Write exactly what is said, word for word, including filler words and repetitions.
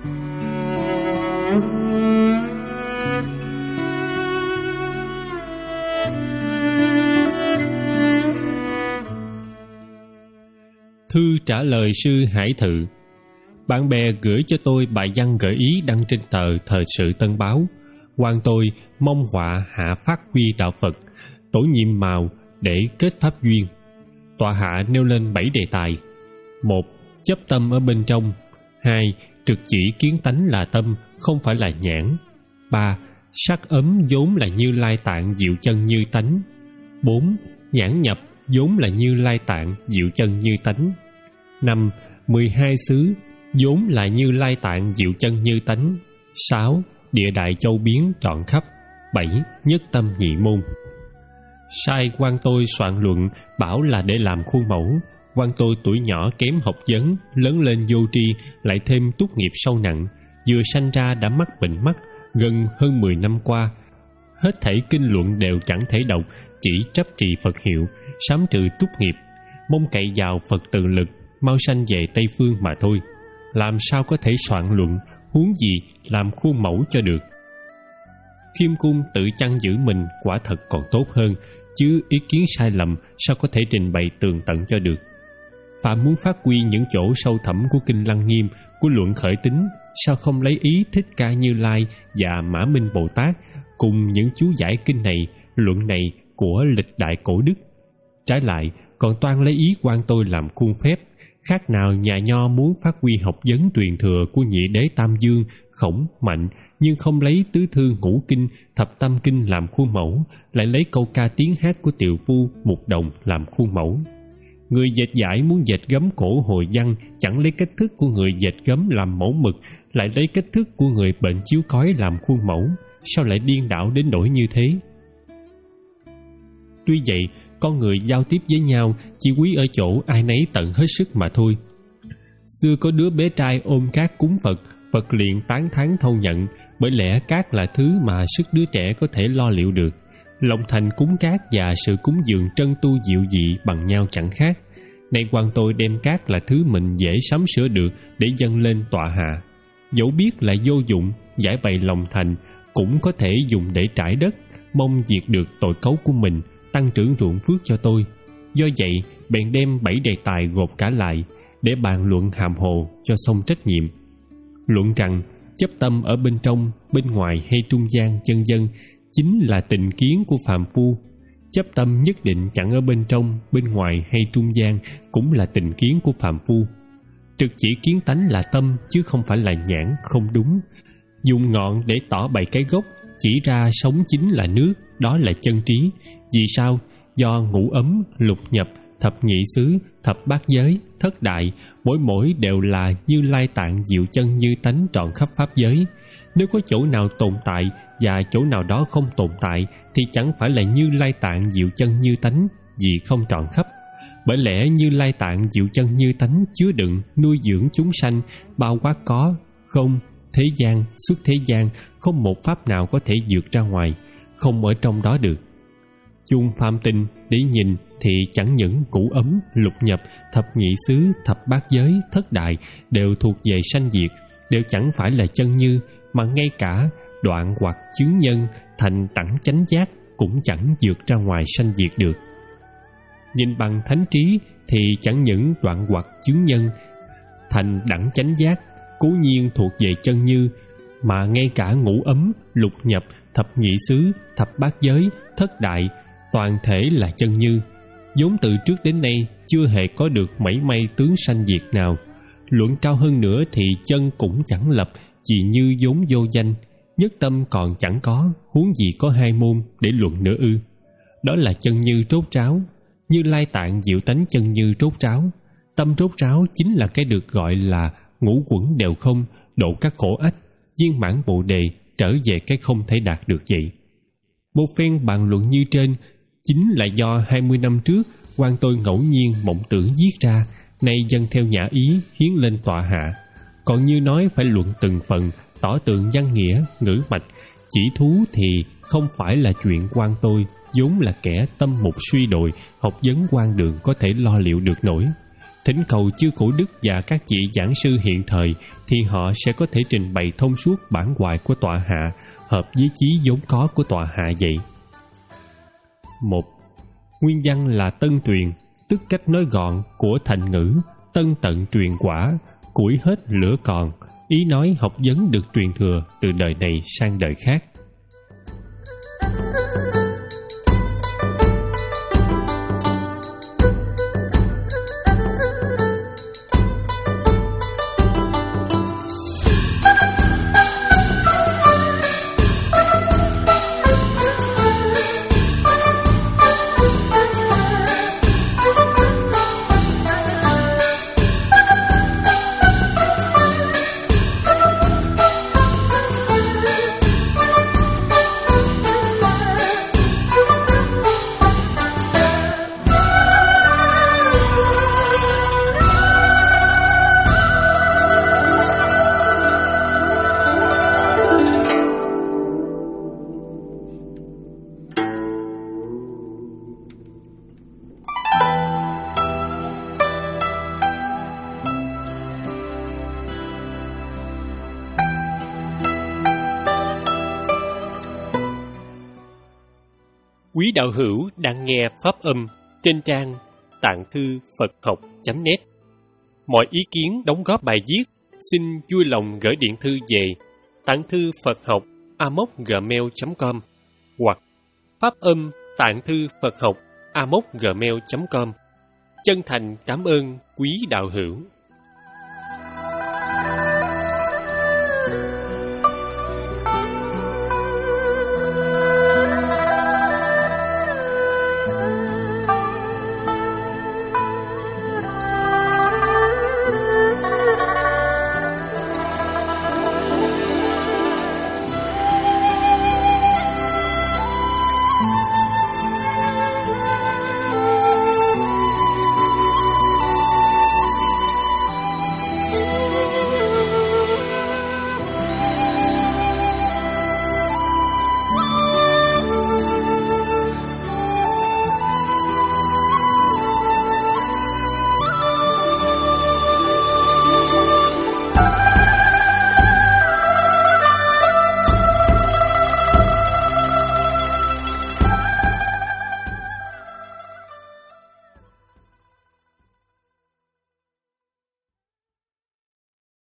Thư trả lời sư Hải Thự. Bạn bè gửi cho tôi bài văn gợi ý đăng trên tờ Thời sự Tân Báo. Quan tôi mong họa hạ phát huy đạo Phật, tổ nhiệm màu để kết pháp duyên. Tọa hạ nêu lên bảy đề tài: một. Chấp tâm ở bên trong. Hai. Trực chỉ kiến tánh là tâm, không phải là nhãn. Ba. Sắc ấm vốn là Như Lai Tạng diệu chân như tánh. Bốn. Nhãn nhập vốn là Như Lai Tạng diệu chân như tánh. Năm. Mười hai xứ vốn là Như Lai Tạng diệu chân như tánh. Sáu. Địa đại châu biến trọn khắp. Bảy. Nhất tâm nhị môn. Sai quan tôi soạn luận bảo là để làm khuôn mẫu. Quan tôi tuổi nhỏ kém học vấn, lớn lên vô tri, lại thêm túc nghiệp sâu nặng, vừa sanh ra đã mắc bệnh mắt, gần hơn mười năm qua. Hết thảy kinh luận đều chẳng thể đọc, chỉ chấp trì Phật hiệu, sám trừ túc nghiệp, mong cậy vào Phật tự lực, mau sanh về Tây Phương mà thôi. Làm sao có thể soạn luận, huống gì làm khuôn mẫu cho được. Khiêm cung tự chăn giữ mình quả thật còn tốt hơn, chứ ý kiến sai lầm sao có thể trình bày tường tận cho được. Phạm muốn phát huy những chỗ sâu thẳm của kinh Lăng Nghiêm, của luận khởi tính, sao không lấy ý Thích Ca Như Lai và Mã Minh Bồ Tát cùng những chú giải kinh này, luận này của lịch đại cổ đức. Trái lại còn toan lấy ý quan tôi làm khuôn phép, khác nào nhà nho muốn phát huy học vấn truyền thừa của nhị đế Tam Dương, Khổng, Mạnh, nhưng không lấy tứ thư ngũ kinh, thập tam kinh làm khuôn mẫu, lại lấy câu ca tiếng hát của Tiều Phu, Mục Đồng làm khuôn mẫu. Người dệt giải muốn dệt gấm cổ hồi văn, chẳng lấy cách thức của người dệt gấm làm mẫu mực, lại lấy cách thức của người bệnh chiếu cói làm khuôn mẫu, sao lại điên đảo đến nỗi như thế? Tuy vậy, con người giao tiếp với nhau chỉ quý ở chỗ ai nấy tận hết sức mà thôi. Xưa có đứa bé trai ôm cát cúng Phật, Phật liền tán thán thâu nhận, bởi lẽ cát là thứ mà sức đứa trẻ có thể lo liệu được. Lòng thành cúng cát và sự cúng dường trân tu diệu dị bằng nhau chẳng khác. Nay quan tôi đem cát là thứ mình dễ sắm sửa được để dâng lên tọa hạ. Dẫu biết là vô dụng, giải bày lòng thành, cũng có thể dùng để trải đất, mong diệt được tội cấu của mình, tăng trưởng ruộng phước cho tôi. Do vậy, bèn đem bảy đề tài gộp cả lại, để bàn luận hàm hồ cho xong trách nhiệm. Luận rằng, chấp tâm ở bên trong, bên ngoài hay trung gian chân dân, chính là tình kiến của phàm phu. Chấp tâm nhất định chẳng ở bên trong, bên ngoài hay trung gian, cũng là tình kiến của phàm phu. Trực chỉ kiến tánh là tâm, chứ không phải là nhãn, không đúng. Dùng ngọn để tỏ bày cái gốc, chỉ ra sống chính là nước, đó là chân trí. Vì sao? Do ngũ ấm, lục nhập, thập nhị xứ, thập bát giới, thất đại, mỗi mỗi đều là Như Lai Tạng diệu chân như tánh trọn khắp pháp giới. Nếu có chỗ nào tồn tại và chỗ nào đó không tồn tại, thì chẳng phải là Như Lai Tạng diệu chân như tánh, vì không trọn khắp. Bởi lẽ Như Lai Tạng diệu chân như tánh chứa đựng, nuôi dưỡng chúng sanh, bao quát có, không, thế gian, xuất thế gian, không một pháp nào có thể vượt ra ngoài, không ở trong đó được. Chung phàm tinh để nhìn thì chẳng những cũ ấm, lục nhập, thập nhị xứ, thập bát giới, thất đại đều thuộc về sanh diệt, đều chẳng phải là chân như, mà ngay cả đoạn hoặc chứng nhân thành tẳng chánh giác cũng chẳng vượt ra ngoài sanh diệt được. Nhìn bằng thánh trí thì chẳng những đoạn hoặc chứng nhân thành đẳng chánh giác cố nhiên thuộc về chân như, mà ngay cả ngũ ấm, lục nhập, thập nhị xứ, thập bát giới, thất đại toàn thể là chân như, vốn từ trước đến nay chưa hề có được mảy may tướng sanh diệt nào. Luận cao hơn nữa thì chân cũng chẳng lập, chỉ như vốn vô danh, nhất tâm còn chẳng có, huống gì có hai môn để luận nữa ư? Đó là chân như trốt ráo, Như Lai Tạng diệu tánh chân như trốt ráo. Tâm trốt ráo chính là cái được gọi là ngũ quẩn đều không, độ các khổ ách, viên mãn bồ đề, trở về cái không thể đạt được vậy. Một phen bàn luận như trên chính là do hai mươi năm trước quan tôi ngẫu nhiên mộng tưởng viết ra, nay dâng theo nhã ý hiến lên tọa hạ. Còn như nói phải luận từng phần, tỏ tường văn nghĩa, ngữ mạch, chỉ thú thì không phải là chuyện quan tôi, vốn là kẻ tâm mục suy đồi, học vấn quan đường có thể lo liệu được nổi. thỉnh cầu chư Cổ Đức và các vị giảng sư hiện thời, thì họ sẽ có thể trình bày thông suốt bản hoài của tọa hạ, hợp với chí vốn có của tọa hạ vậy. Một. Nguyên văn là tân truyền, tức cách nói gọn của thành ngữ tân tận truyền quả, củi hết lửa còn, ý nói học vấn được truyền thừa từ đời này sang đời khác. Quý đạo hữu đang nghe pháp âm trên trang tạng thư Phật học chấm net. Mọi ý kiến đóng góp bài viết xin vui lòng gửi điện thư về tạng thư Phật học a m o c gmail chấm com hoặc pháp âm tạng thư Phật học a m o c gmail chấm com. Chân thành cảm ơn quý đạo hữu.